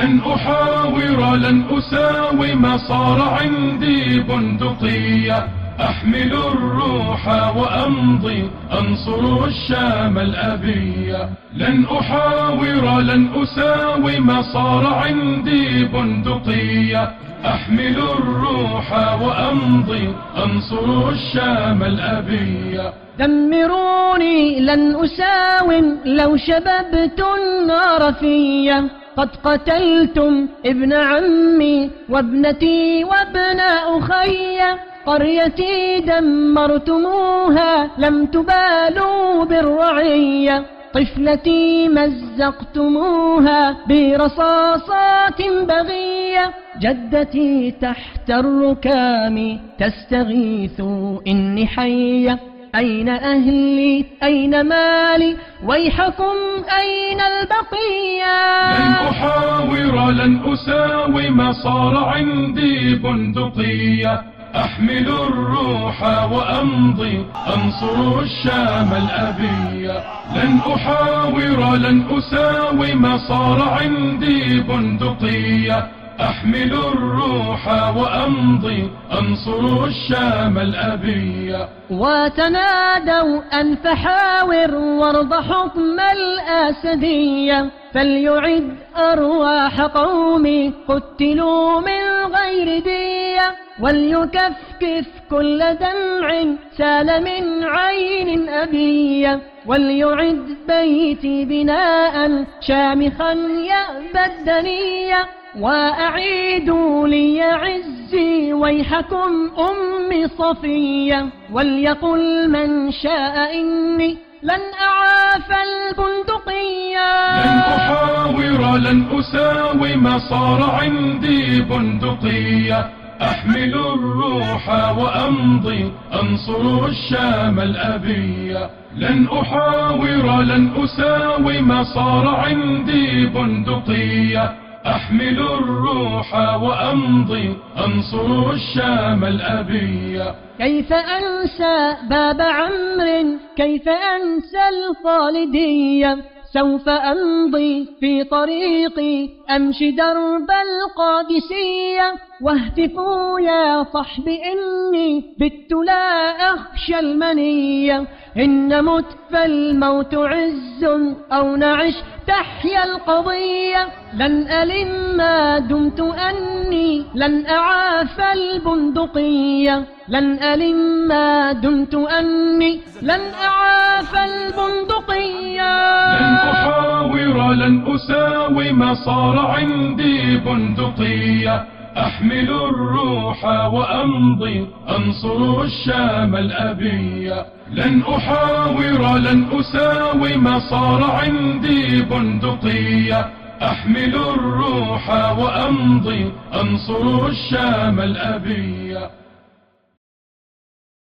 لن أحاور لن أساوم، صار عندي بندقية أحمل الروح وأمضي أنصر الشام الأبية. لن أحاور لن أساوم، صار عندي بندقية أحمل الروح وأمضي أنصر الشام الأبية. دمروني لن أساوم لو شببت النار فيا، قد قتلتم ابن عمي وابنتي وابن أخي، قريتي دمرتموها لم تبالوا بالرعية، طفلتي مزقتموها برصاصات بغية، جدتي تحت الركام تستغيث إني حية. أين أهلي أين مالي ويحكم أين البقية؟ لن أحاور لن أساوم، صار عندي بندقية أحمل الروح وأمضي أنصر الشام الأبية. لن أحاور لن أساوم، صار عندي بندقية أحمل الروح وأمضي أنصر الشام الأبية. وتنادوا أن فحاور وارض حكم الأسدية، فليعد أرواح قومي قتلوا من غير دية، وليكفكف كل دمع سال من عين أبية، وليعد بيتي بناء شامخا يأبى الدنية، وأعيدوا لي عزي ويحكم أمي صفية، وليقل من شاء إني لن أعاف البندقية. لن أحاور لن أساوم، صار عندي بندقية أحمل الروح وأمضي أنصر الشام الأبية. لن أحاور لن أساوم، صار عندي بندقية أحمل الروح وأمضي أنصر الشام الأبية. كيف أنسى باب عمرو كيف أنسى الخالدية، سوف أمضي في طريقي أمشي درب القادسية، واهتفوا يا صحب إني بت لا أخشى المنية، إن مت فالموت عز أو نعش تحيا القضية، لن ألم ما دمت أني لن أعاف البندقية، لن ألم ما دمت أني لن أعاف البندقية. لن أحاور لن أساوم، صار عندي بندقية أحمل الروح وأمضي أنصر الشام الأبية. لن أحاور لن أساوم، صار عندي بندقية أحمل الروح وأمضي أنصر الشام الأبية.